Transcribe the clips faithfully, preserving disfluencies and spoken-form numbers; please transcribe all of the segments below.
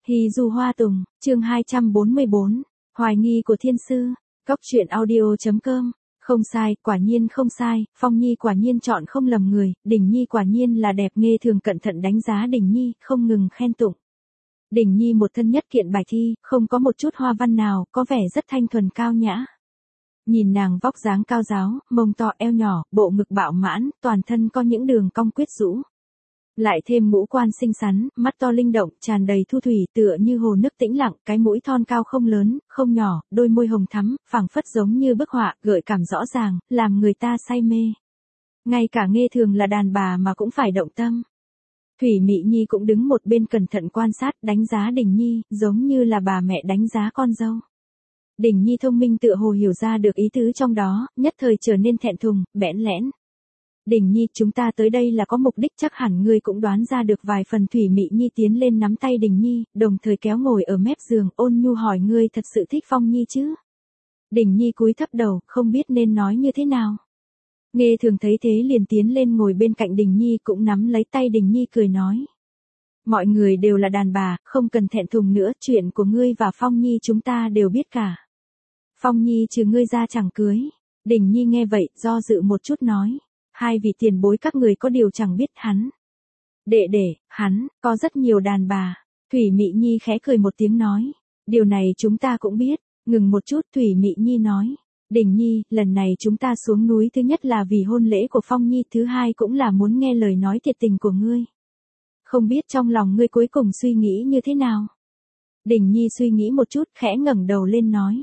Hì dù hoa tùng, chương hai trăm bốn mươi bốn, hoài nghi của thiên sư, góc truyện audio.com, không sai, quả nhiên không sai, Phong Nhi quả nhiên chọn không lầm người, Đình Nhi quả nhiên là đẹp. Nghe Thường cẩn thận đánh giá Đình Nhi, không ngừng khen tụng. Đình Nhi một thân nhất kiện bài thi, không có một chút hoa văn nào, có vẻ rất thanh thuần cao nhã. Nhìn nàng vóc dáng cao ráo, mông to eo nhỏ, bộ ngực bạo mãn, toàn thân có những đường cong quyết rũ. Lại thêm ngũ quan xinh xắn, mắt to linh động, tràn đầy thu thủy, tựa như hồ nước tĩnh lặng, cái mũi thon cao không lớn, không nhỏ, đôi môi hồng thắm, phảng phất giống như bức họa, gợi cảm rõ ràng, làm người ta say mê. Ngay cả Nghe Thường là đàn bà mà cũng phải động tâm. Thủy Mị Nhi cũng đứng một bên cẩn thận quan sát, đánh giá Đình Nhi, giống như là bà mẹ đánh giá con dâu. Đình Nhi thông minh tựa hồ hiểu ra được ý tứ trong đó, nhất thời trở nên thẹn thùng, bẽn lẽn. Đình Nhi, chúng ta tới đây là có mục đích, chắc hẳn ngươi cũng đoán ra được vài phần. Thủy Mị Nhi tiến lên nắm tay Đình Nhi, đồng thời kéo ngồi ở mép giường, ôn nhu hỏi, ngươi thật sự thích Phong Nhi chứ? Đình Nhi cúi thấp đầu, không biết nên nói như thế nào. Nghe Thường thấy thế liền tiến lên ngồi bên cạnh Đình Nhi, cũng nắm lấy tay Đình Nhi cười nói. Mọi người đều là đàn bà, không cần thẹn thùng nữa, chuyện của ngươi và Phong Nhi chúng ta đều biết cả. Phong Nhi trừ ngươi ra chẳng cưới. Đình Nhi nghe vậy, do dự một chút nói. Hai vị tiền bối các người có điều chẳng biết hắn. Đệ đệ, hắn, có rất nhiều đàn bà. Thủy Mị Nhi khẽ cười một tiếng nói. Điều này chúng ta cũng biết. Ngừng một chút, Thủy Mị Nhi nói. Đình Nhi, lần này chúng ta xuống núi thứ nhất là vì hôn lễ của Phong Nhi, thứ hai cũng là muốn nghe lời nói thiệt tình của ngươi. Không biết trong lòng ngươi cuối cùng suy nghĩ như thế nào? Đình Nhi suy nghĩ một chút, khẽ ngẩng đầu lên nói.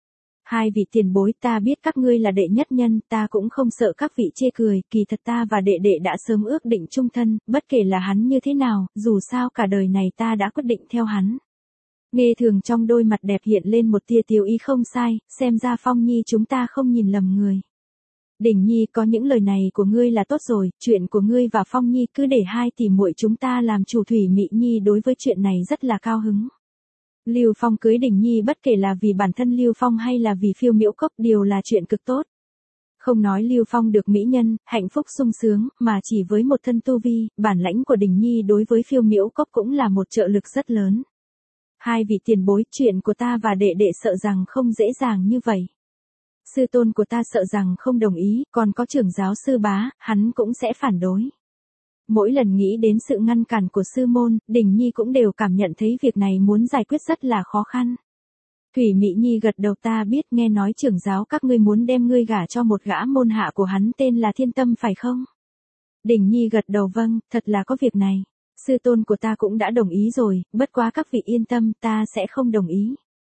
Hai vị tiền bối, ta biết các ngươi là đệ nhất nhân, ta cũng không sợ các vị chê cười, kỳ thật ta và đệ đệ đã sớm ước định chung thân, bất kể là hắn như thế nào, dù sao cả đời này ta đã quyết định theo hắn. Nghe Thường trong đôi mặt đẹp hiện lên một tia tiêu ý. Không sai, xem ra Phong Nhi chúng ta không nhìn lầm người. Đình Nhi, có những lời này của ngươi là tốt rồi, chuyện của ngươi và Phong Nhi cứ để hai tỷ muội chúng ta làm chủ. Thủy Mị Nhi đối với chuyện này rất là cao hứng. Lưu Phong cưới Đình Nhi bất kể là vì bản thân Lưu Phong hay là vì Phiêu Miễu Cốc đều là chuyện cực tốt. Không nói Lưu Phong được mỹ nhân, hạnh phúc sung sướng, mà chỉ với một thân tu vi, bản lãnh của Đình Nhi đối với Phiêu Miễu Cốc cũng là một trợ lực rất lớn. Hai vị tiền bối, chuyện của ta và đệ đệ sợ rằng không dễ dàng như vậy. Sư tôn của ta sợ rằng không đồng ý, còn có trưởng giáo sư bá, hắn cũng sẽ phản đối. Mỗi lần nghĩ đến sự ngăn cản của sư môn, Đình Nhi cũng đều cảm nhận thấy việc này muốn giải quyết rất là khó khăn. Thủy Mị Nhi gật đầu, ta biết, nghe nói trưởng giáo các ngươi muốn đem ngươi gả cho một gã môn hạ của hắn tên là Thiên Tâm phải không? Đình Nhi gật đầu, vâng, thật là có việc này. Sư tôn của ta cũng đã đồng ý rồi, bất quá các vị yên tâm, ta sẽ không đồng ý.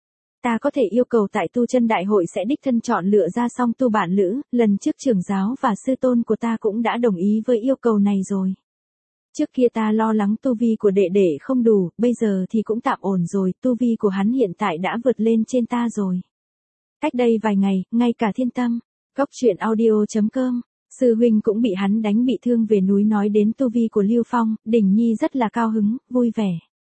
Ta có thể yêu cầu tại tu chân đại hội sẽ đích thân chọn lựa ra song tu bạn lữ, lần trước trưởng giáo và sư tôn của ta cũng đã đồng ý với yêu cầu này rồi. Trước kia ta lo lắng tu vi của đệ đệ không đủ, bây giờ thì cũng tạm ổn rồi, tu vi của hắn hiện tại đã vượt lên trên ta rồi. Cách đây vài ngày, ngay cả Thiên Tâm, góc truyện audio.com, sư huynh cũng bị hắn đánh bị thương về núi. Nói đến tu vi của Lưu Phong, Đình Nhi rất là cao hứng, vui vẻ.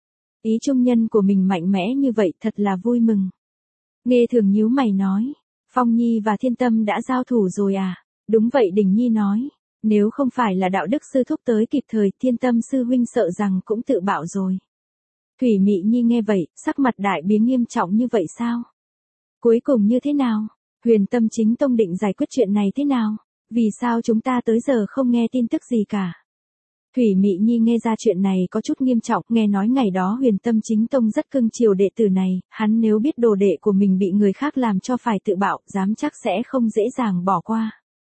Ý trung nhân của mình mạnh mẽ như vậy thật là vui mừng. Nghe Thường nhíu mày nói, Phong Nhi và Thiên Tâm đã giao thủ rồi à? Đúng vậy, Đình Nhi nói. Nếu không phải là đạo đức sư thúc tới kịp thời, Thiên Tâm sư huynh sợ rằng cũng tự bạo rồi. Thủy Mị Nhi nghe vậy, sắc mặt đại biến, nghiêm trọng như vậy sao? Cuối cùng như thế nào? Huyền Tâm Chính Tông định giải quyết chuyện này thế nào? Vì sao chúng ta tới giờ không nghe tin tức gì cả? Thủy Mị Nhi nghe ra chuyện này có chút nghiêm trọng, nghe nói ngày đó Huyền Tâm Chính Tông rất cưng chiều đệ tử này, hắn nếu biết đồ đệ của mình bị người khác làm cho phải tự bạo, dám chắc sẽ không dễ dàng bỏ qua.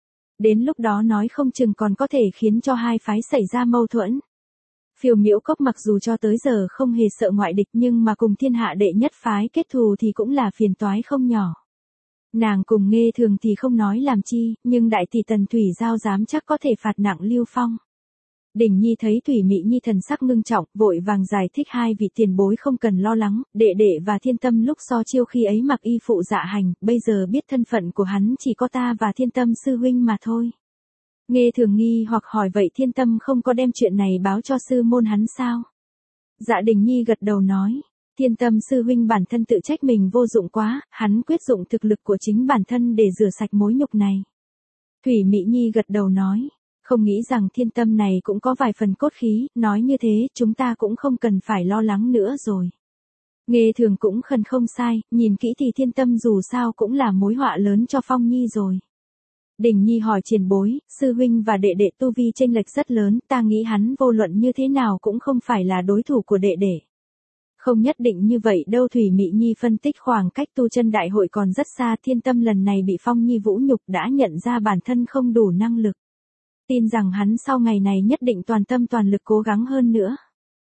Đến lúc đó nói không chừng còn có thể khiến cho hai phái xảy ra mâu thuẫn. Phiêu Miễu Cốc mặc dù cho tới giờ không hề sợ ngoại địch, nhưng mà cùng thiên hạ đệ nhất phái kết thù thì cũng là phiền toái không nhỏ. Nàng cùng Nghe Thường thì không nói làm chi, nhưng đại tỷ Tần Thủy Giao dám chắc có thể phạt nặng Lưu Phong. Đình Nhi thấy Thủy Mị Nhi thần sắc ngưng trọng, vội vàng giải thích, hai vị tiền bối không cần lo lắng, đệ đệ và Thiên Tâm lúc so chiêu khi ấy mặc y phụ dạ hành, bây giờ biết thân phận của hắn chỉ có ta và Thiên Tâm sư huynh mà thôi. Nghe Thường nghi hoặc hỏi, vậy Thiên Tâm không có đem chuyện này báo cho sư môn hắn sao? Dạ, Đình Nhi gật đầu nói, Thiên Tâm sư huynh bản thân tự trách mình vô dụng quá, hắn quyết dụng thực lực của chính bản thân để rửa sạch mối nhục này. Thủy Mị Nhi gật đầu nói, không nghĩ rằng Thiên Tâm này cũng có vài phần cốt khí, nói như thế chúng ta cũng không cần phải lo lắng nữa rồi. Nghe thường cũng khẩn không sai, nhìn kỹ thì Thiên Tâm dù sao cũng là mối họa lớn cho Phong Nhi rồi. Đình Nhi hỏi Triển bối, sư huynh và đệ đệ tu vi chênh lệch rất lớn, ta nghĩ hắn vô luận như thế nào cũng không phải là đối thủ của đệ đệ. Không nhất định như vậy đâu. Thủy Mị Nhi phân tích khoảng cách tu chân đại hội còn rất xa. Thiên Tâm lần này bị Phong Nhi vũ nhục đã nhận ra bản thân không đủ năng lực. Tin rằng hắn sau ngày này nhất định toàn tâm toàn lực cố gắng hơn nữa.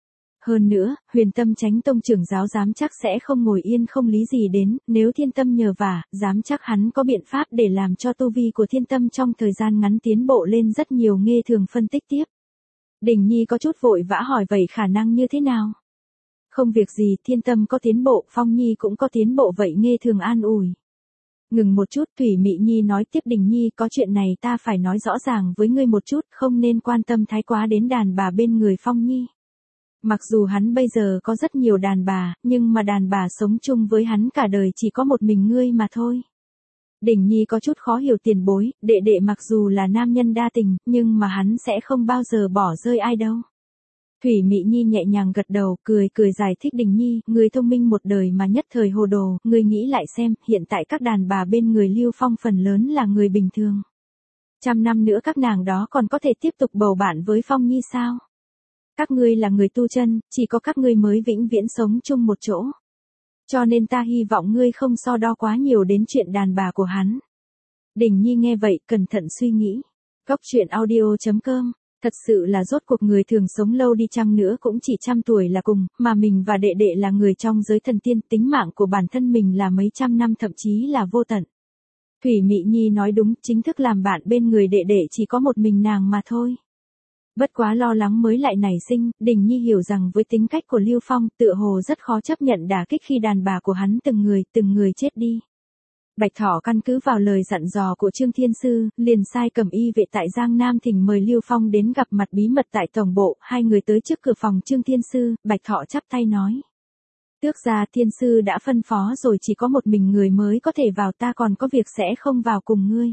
Hơn nữa, Huyền Tâm Chánh Tông trưởng giáo dám chắc sẽ không ngồi yên không lý gì đến, nếu Thiên Tâm nhờ vả, dám chắc hắn có biện pháp để làm cho tu vi của Thiên Tâm trong thời gian ngắn tiến bộ lên rất nhiều. Nghe thường phân tích tiếp. Đình Nhi có chút vội vã hỏi vậy khả năng như thế nào? Không việc gì, Thiên Tâm có tiến bộ, Phong Nhi cũng có tiến bộ vậy. Nghe thường an ủi. Ngừng một chút, Thủy Mị Nhi nói tiếp, Đình Nhi có chuyện này ta phải nói rõ ràng với ngươi một chút, không nên quan tâm thái quá đến đàn bà bên người Phong Nhi. Mặc dù hắn bây giờ có rất nhiều đàn bà, nhưng mà đàn bà sống chung với hắn cả đời chỉ có một mình ngươi mà thôi. Đình Nhi có chút khó hiểu tiền bối, đệ đệ mặc dù là nam nhân đa tình, nhưng mà hắn sẽ không bao giờ bỏ rơi ai đâu. Thủy Mị Nhi nhẹ nhàng gật đầu, cười cười giải thích, Đình Nhi, người thông minh một đời mà nhất thời hồ đồ, người nghĩ lại xem, hiện tại các đàn bà bên người Lưu Phong phần lớn là người bình thường. Trăm năm nữa các nàng đó còn có thể tiếp tục bầu bạn với Phong Nhi sao? Các ngươi là người tu chân, chỉ có các ngươi mới vĩnh viễn sống chung một chỗ. Cho nên ta hy vọng ngươi không so đo quá nhiều đến chuyện đàn bà của hắn. Đình Nhi nghe vậy, cẩn thận suy nghĩ. Góc truyện audio chấm com. Thật sự là rốt cuộc người thường sống lâu đi chăng nữa cũng chỉ trăm tuổi là cùng, mà mình và đệ đệ là người trong giới thần tiên, tính mạng của bản thân mình là mấy trăm năm thậm chí là vô tận. Thủy Mị Nhi nói đúng, chính thức làm bạn bên người đệ đệ chỉ có một mình nàng mà thôi. Bất quá lo lắng mới lại nảy sinh, Đình Nhi hiểu rằng với tính cách của Lưu Phong, tựa hồ rất khó chấp nhận đả kích khi đàn bà của hắn từng người, từng người chết đi. Bạch Thỏ căn cứ vào lời dặn dò của Trương Thiên Sư, liền sai cầm y vệ tại Giang Nam thỉnh mời Lưu Phong đến gặp mặt bí mật tại tổng bộ. Hai người tới trước cửa phòng Trương Thiên Sư, Bạch Thỏ chắp tay nói. Tước gia Thiên Sư đã phân phó rồi, chỉ có một mình người mới có thể vào, ta còn có việc sẽ không vào cùng ngươi.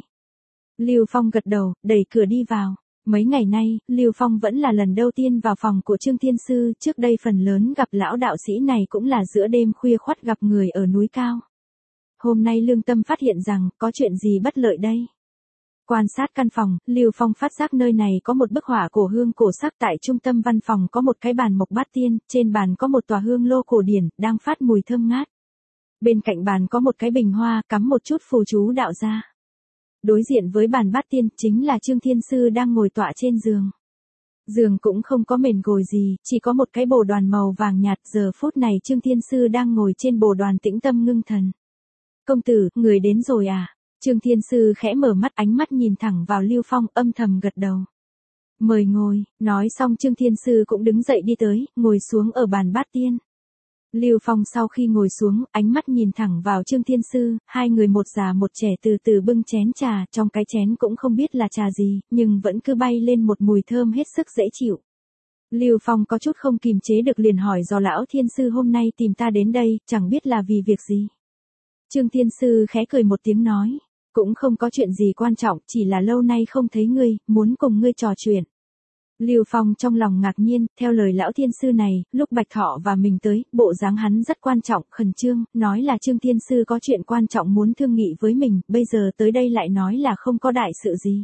Lưu Phong gật đầu, đẩy cửa đi vào. Mấy ngày nay, Lưu Phong vẫn là lần đầu tiên vào phòng của Trương Thiên Sư, trước đây phần lớn gặp lão đạo sĩ này cũng là giữa đêm khuya khoắt gặp người ở núi cao. Hôm nay lương tâm phát hiện rằng, có chuyện gì bất lợi đây? Quan sát căn phòng, Lưu Phong phát giác nơi này có một bức họa cổ hương cổ sắc. Tại trung tâm văn phòng có một cái bàn mộc bát tiên, trên bàn có một tòa hương lô cổ điển, đang phát mùi thơm ngát. Bên cạnh bàn có một cái bình hoa, cắm một chút phù chú đạo gia. Đối diện với bàn bát tiên, chính là Trương Thiên Sư đang ngồi tọa trên giường. Giường cũng không có mền gồi gì, chỉ có một cái bồ đoàn màu vàng nhạt. Giờ phút này Trương Thiên Sư đang ngồi trên bồ đoàn tĩnh tâm ngưng thần. Công tử, người đến rồi à? Trương Thiên Sư khẽ mở mắt, ánh mắt nhìn thẳng vào Lưu Phong, âm thầm gật đầu. Mời ngồi, nói xong Trương Thiên Sư cũng đứng dậy đi tới, ngồi xuống ở bàn bát tiên. Lưu Phong sau khi ngồi xuống, ánh mắt nhìn thẳng vào Trương Thiên Sư, hai người một già một trẻ từ từ bưng chén trà, trong cái chén cũng không biết là trà gì, nhưng vẫn cứ bay lên một mùi thơm hết sức dễ chịu. Lưu Phong có chút không kìm chế được liền hỏi, do lão Thiên Sư hôm nay tìm ta đến đây, chẳng biết là vì việc gì. Trương Thiên Sư khẽ cười một tiếng nói, cũng không có chuyện gì quan trọng, chỉ là lâu nay không thấy ngươi, muốn cùng ngươi trò chuyện. Lưu Phong trong lòng ngạc nhiên, theo lời lão Thiên Sư này, lúc Bạch Thọ và mình tới, bộ dáng hắn rất quan trọng, khẩn trương, nói là Trương Thiên Sư có chuyện quan trọng muốn thương nghị với mình, bây giờ tới đây lại nói là không có đại sự gì.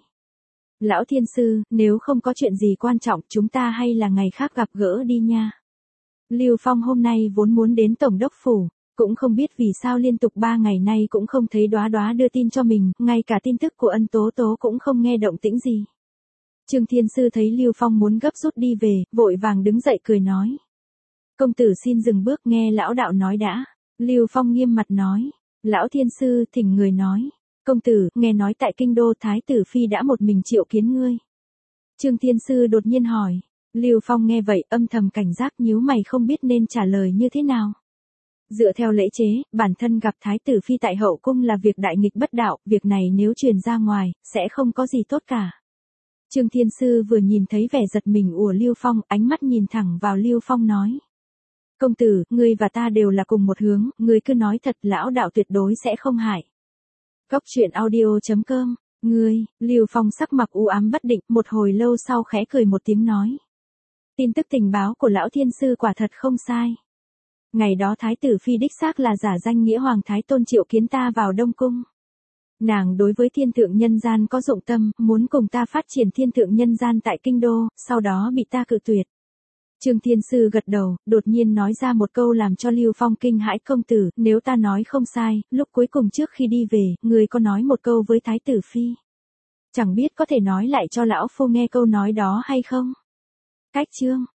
Lão Thiên Sư, nếu không có chuyện gì quan trọng, chúng ta hay là ngày khác gặp gỡ đi nha. Lưu Phong hôm nay vốn muốn đến Tổng đốc phủ, cũng không biết vì sao liên tục ba ngày nay cũng không thấy Đóa Đóa đưa tin cho mình, ngay cả tin tức của Ân Tố Tố cũng không nghe động tĩnh gì. Trương Thiên Sư thấy Lưu Phong muốn gấp rút đi về, vội vàng đứng dậy cười nói. Công tử xin dừng bước, nghe lão đạo nói đã. Lưu Phong nghiêm mặt nói. Lão Thiên Sư thỉnh người nói. Công tử, nghe nói tại kinh đô Thái tử Phi đã một mình triệu kiến ngươi. Trương Thiên Sư đột nhiên hỏi. Lưu Phong nghe vậy âm thầm cảnh giác, nhíu mày không biết nên trả lời như thế nào. Dựa theo lễ chế, bản thân gặp Thái tử Phi tại hậu cung là việc đại nghịch bất đạo, việc này nếu truyền ra ngoài, sẽ không có gì tốt cả. Trương Thiên Sư vừa nhìn thấy vẻ giật mình của Lưu Phong, ánh mắt nhìn thẳng vào Lưu Phong nói. Công tử, ngươi và ta đều là cùng một hướng, ngươi cứ nói thật, lão đạo tuyệt đối sẽ không hại. Góc truyện audio chấm com, ngươi, Lưu Phong sắc mặt u ám bất định, một hồi lâu sau khẽ cười một tiếng nói. Tin tức tình báo của lão Thiên Sư quả thật không sai. Ngày đó thái tử phi đích xác là giả danh nghĩa hoàng thái tôn triệu kiến ta vào Đông Cung. Nàng đối với thiên thượng nhân gian có dụng tâm, muốn cùng ta phát triển thiên thượng nhân gian tại kinh đô, sau đó bị ta cự tuyệt. Trương Thiên Sư gật đầu, đột nhiên nói ra một câu làm cho Lưu Phong kinh hãi, công tử, nếu ta nói không sai, lúc cuối cùng trước khi đi về, người có nói một câu với thái tử phi. Chẳng biết có thể nói lại cho lão phu nghe câu nói đó hay không? Cách chương